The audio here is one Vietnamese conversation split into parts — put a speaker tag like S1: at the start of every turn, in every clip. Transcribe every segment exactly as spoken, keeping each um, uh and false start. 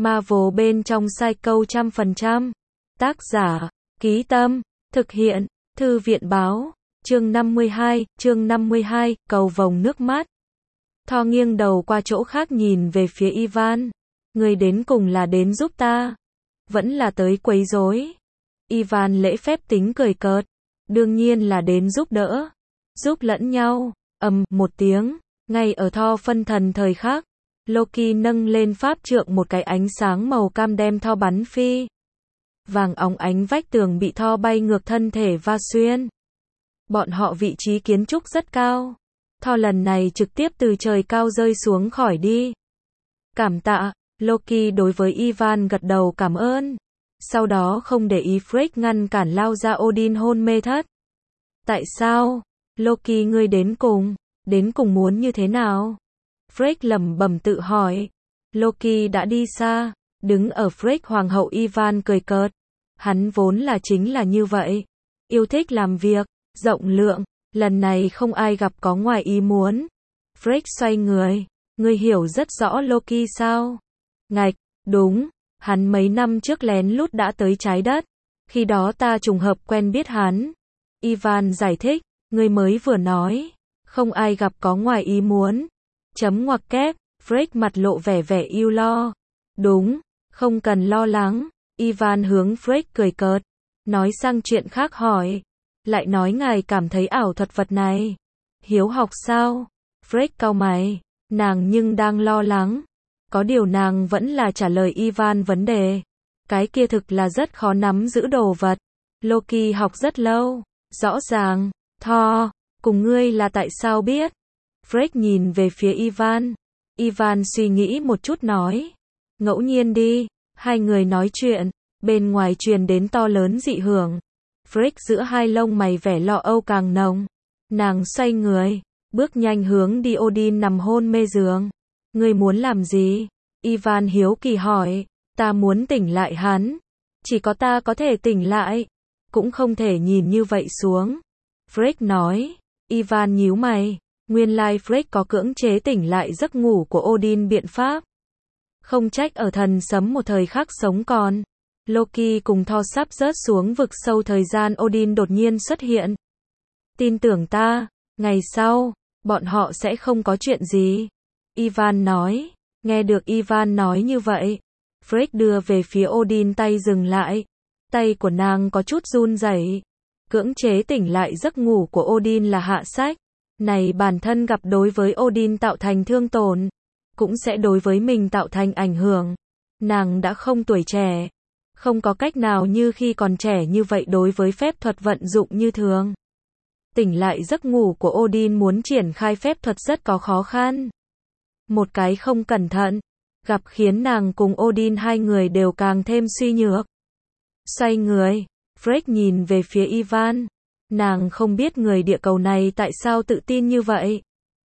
S1: Marvel bên trong Psycho trăm phần trăm. Tác giả, Ký Tâm, thực hiện, Thư viện báo, chương năm mươi hai, chương năm mươi hai, cầu vồng nước mắt. Thor nghiêng đầu qua chỗ khác nhìn về phía Ivan. Người đến cùng là đến giúp ta, vẫn là tới quấy rối. Ivan lễ phép tính cười cợt, đương nhiên là đến giúp đỡ, giúp lẫn nhau. Ầm một tiếng, ngay ở Thor phân thần thời khắc, Loki nâng lên pháp trượng, một cái ánh sáng màu cam đem Thor bắn phi. Vàng óng ánh vách tường bị Thor bay ngược thân thể va xuyên. Bọn họ vị trí kiến trúc rất cao. Thor lần này trực tiếp từ trời cao rơi xuống khỏi đi. Cảm tạ, Loki đối với Ivan gật đầu cảm ơn. Sau đó không để ý Frigg ngăn cản lao ra Odin hôn mê thất. Tại sao? Loki, ngươi đến cùng, đến cùng muốn như thế nào? Frigg lẩm bẩm tự hỏi. Loki đã đi xa, đứng ở Frigg hoàng hậu. Ivan cười cợt. Hắn vốn là chính là như vậy. Yêu thích làm việc, rộng lượng, lần này không ai gặp có ngoài ý muốn. Frigg xoay người, ngươi hiểu rất rõ Loki sao? Ngạch, đúng, hắn mấy năm trước lén lút đã tới trái đất. Khi đó ta trùng hợp quen biết hắn. Ivan giải thích, ngươi mới vừa nói, không ai gặp có ngoài ý muốn. Chấm ngoặc kép, Frigg mặt lộ vẻ vẻ ưu lo. Đúng, không cần lo lắng. Ivan hướng Frigg cười cợt, nói sang chuyện khác hỏi, lại nói ngài cảm thấy ảo thuật vật này hiếu học sao? Frigg cau mày, nàng nhưng đang lo lắng. Có điều nàng vẫn là trả lời Ivan vấn đề. Cái kia thực là rất khó nắm giữ đồ vật. Loki học rất lâu, rõ ràng. Thor, cùng ngươi là tại sao biết? Frigg nhìn về phía Ivan. Ivan suy nghĩ một chút nói, ngẫu nhiên đi. Hai người nói chuyện, bên ngoài truyền đến to lớn dị hưởng. Frigg giữa hai lông mày vẻ lo âu càng nồng. Nàng xoay người, bước nhanh hướng đi Odin nằm hôn mê giường. Ngươi muốn làm gì? Ivan hiếu kỳ hỏi. Ta muốn tỉnh lại hắn. Chỉ có ta có thể tỉnh lại. Cũng không thể nhìn như vậy xuống. Frigg nói. Ivan nhíu mày. Nguyên lai Frigg có cưỡng chế tỉnh lại giấc ngủ của Odin biện pháp. Không trách ở thần sấm một thời khắc sống còn. Loki cùng Thor sắp rớt xuống vực sâu thời gian Odin đột nhiên xuất hiện. Tin tưởng ta, ngày sau, bọn họ sẽ không có chuyện gì. Ivan nói. Nghe được Ivan nói như vậy, Frigg đưa về phía Odin tay dừng lại. Tay của nàng có chút run rẩy. Cưỡng chế tỉnh lại giấc ngủ của Odin là hạ sách. Này bản thân gặp đối với Odin tạo thành thương tổn, cũng sẽ đối với mình tạo thành ảnh hưởng. Nàng đã không tuổi trẻ, không có cách nào như khi còn trẻ như vậy đối với phép thuật vận dụng như thường. Tỉnh lại giấc ngủ của Odin muốn triển khai phép thuật rất có khó khăn. Một cái không cẩn thận, gặp khiến nàng cùng Odin hai người đều càng thêm suy nhược. Xoay người, Frigg nhìn về phía Ivan. Nàng không biết người địa cầu này tại sao tự tin như vậy.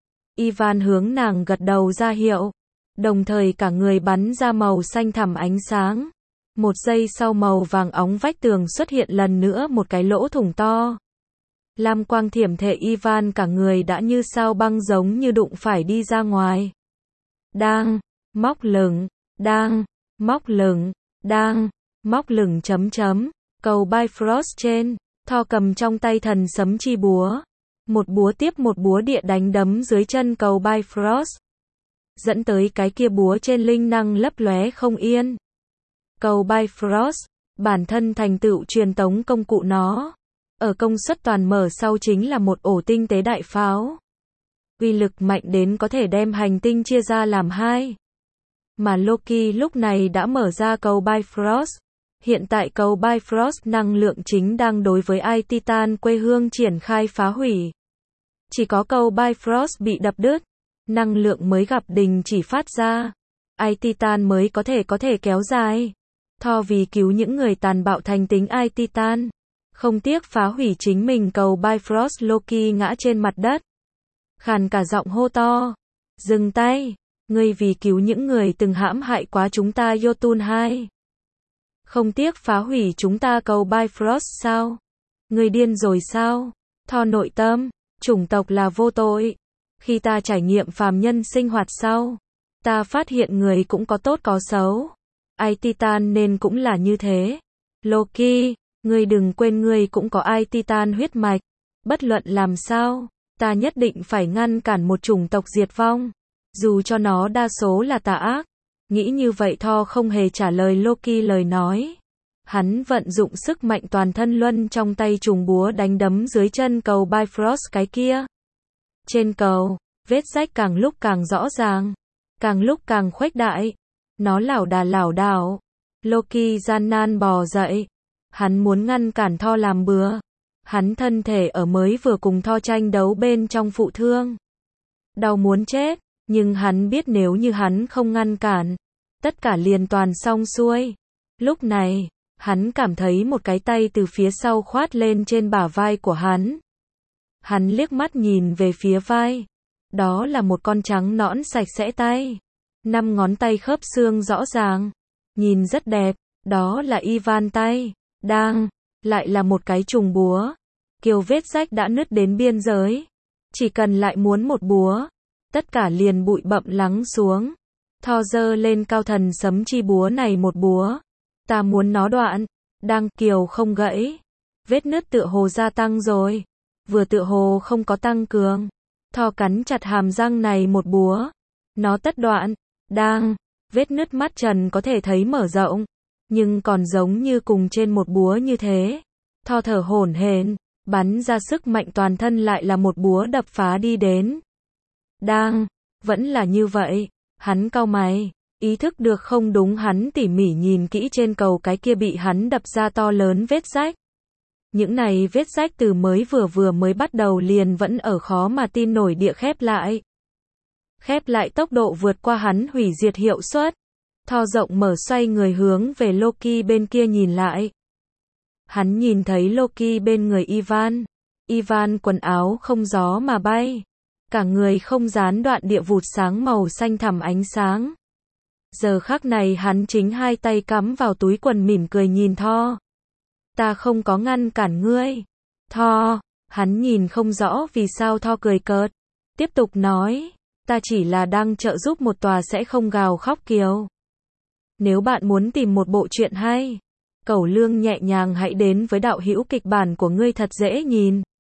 S1: Ivan hướng nàng gật đầu ra hiệu. Đồng thời cả người bắn ra màu xanh thẳm ánh sáng. Một giây sau màu vàng óng vách tường xuất hiện lần nữa một cái lỗ thủng to. Lam quang thiểm thệ. Ivan cả người đã như sao băng giống như đụng phải đi ra ngoài. Đang, móc lửng, đang, móc lửng, đang, móc lửng chấm chấm. Cầu Bifrost trên, Thor cầm trong tay thần sấm chi búa. Một búa tiếp một búa địa đánh đấm dưới chân cầu Bifrost. Dẫn tới cái kia búa trên linh năng lấp lóe không yên. Cầu Bifrost, bản thân thành tựu truyền tống công cụ nó. Ở công suất toàn mở sau chính là một ổ tinh tế đại pháo. Uy lực mạnh đến có thể đem hành tinh chia ra làm hai. Mà Loki lúc này đã mở ra cầu Bifrost. Hiện tại cầu Bifrost năng lượng chính đang đối với Ai Titan quê hương triển khai phá hủy. Chỉ có cầu Bifrost bị đập đứt, năng lượng mới gặp đình chỉ phát ra. Ai Titan mới có thể có thể kéo dài. Thor vì cứu những người tàn bạo thành tính Ai Titan, không tiếc phá hủy chính mình cầu Bifrost. Loki ngã trên mặt đất, khàn cả giọng hô to. Dừng tay, ngươi vì cứu những người từng hãm hại quá chúng ta Jotun hai. Không tiếc phá hủy chúng ta cầu Bifrost sao? Ngươi điên rồi sao? Thor nội tâm, chủng tộc là vô tội. Khi ta trải nghiệm phàm nhân sinh hoạt sau, ta phát hiện người cũng có tốt có xấu. Ai Titan nên cũng là như thế. Loki, ngươi đừng quên ngươi cũng có Ai Titan huyết mạch. Bất luận làm sao, ta nhất định phải ngăn cản một chủng tộc diệt vong. Dù cho nó đa số là tà ác. Nghĩ như vậy Thor không hề trả lời Loki lời nói. Hắn vận dụng sức mạnh toàn thân luân trong tay trùng búa đánh đấm dưới chân cầu Bifrost cái kia. Trên cầu, vết rách càng lúc càng rõ ràng, càng lúc càng khuếch đại. Nó lảo đà lảo đảo. Loki gian nan bò dậy. Hắn muốn ngăn cản Thor làm bừa. Hắn thân thể ở mới vừa cùng Thor tranh đấu bên trong phụ thương. Đau muốn chết, nhưng hắn biết nếu như hắn không ngăn cản, tất cả liền toàn xong xuôi. Lúc này, hắn cảm thấy một cái tay từ phía sau khoát lên trên bả vai của hắn. Hắn liếc mắt nhìn về phía vai. Đó là một con trắng nõn sạch sẽ tay. Năm ngón tay khớp xương rõ ràng. Nhìn rất đẹp. Đó là Ivan tay. Đang. Lại là một cái trùng búa. Kiểu vết rách đã nứt đến biên giới. Chỉ cần lại muốn một búa. Tất cả liền bụi bặm lắng xuống. Thor giơ lên cao thần sấm chi búa này một búa. Ta muốn nó đoạn. Đang kiều không gãy. Vết nứt tựa hồ gia tăng rồi. Vừa tựa hồ không có tăng cường. Thor cắn chặt hàm răng này một búa. Nó tất đoạn. Đang. Vết nứt mắt trần có thể thấy mở rộng. Nhưng còn giống như cùng trên một búa như thế. Thor thở hổn hển, bắn ra sức mạnh toàn thân lại là một búa đập phá đi đến. Đang. Vẫn là như vậy. Hắn cau mày. Ý thức được không đúng, hắn tỉ mỉ nhìn kỹ trên cầu cái kia bị hắn đập ra to lớn vết rách. Những này vết rách từ mới vừa vừa mới bắt đầu liền vẫn ở khó mà tin nổi địa khép lại. Khép lại tốc độ vượt qua hắn hủy diệt hiệu suất. Thor rộng mở xoay người hướng về Loki bên kia nhìn lại. Hắn nhìn thấy Loki bên người Ivan. Ivan quần áo không gió mà bay. Cả người không gián đoạn địa vụt sáng màu xanh thẳm ánh sáng. Giờ khắc này hắn chính hai tay cắm vào túi quần mỉm cười nhìn Thor. Ta không có ngăn cản ngươi. Thor, hắn nhìn không rõ vì sao Thor cười cợt. Tiếp tục nói, ta chỉ là đang trợ giúp một tòa sẽ không gào khóc kiều. Nếu bạn muốn tìm một bộ truyện hay, Cẩu Lương nhẹ nhàng hãy đến với đạo hữu kịch bản của ngươi thật dễ nhìn.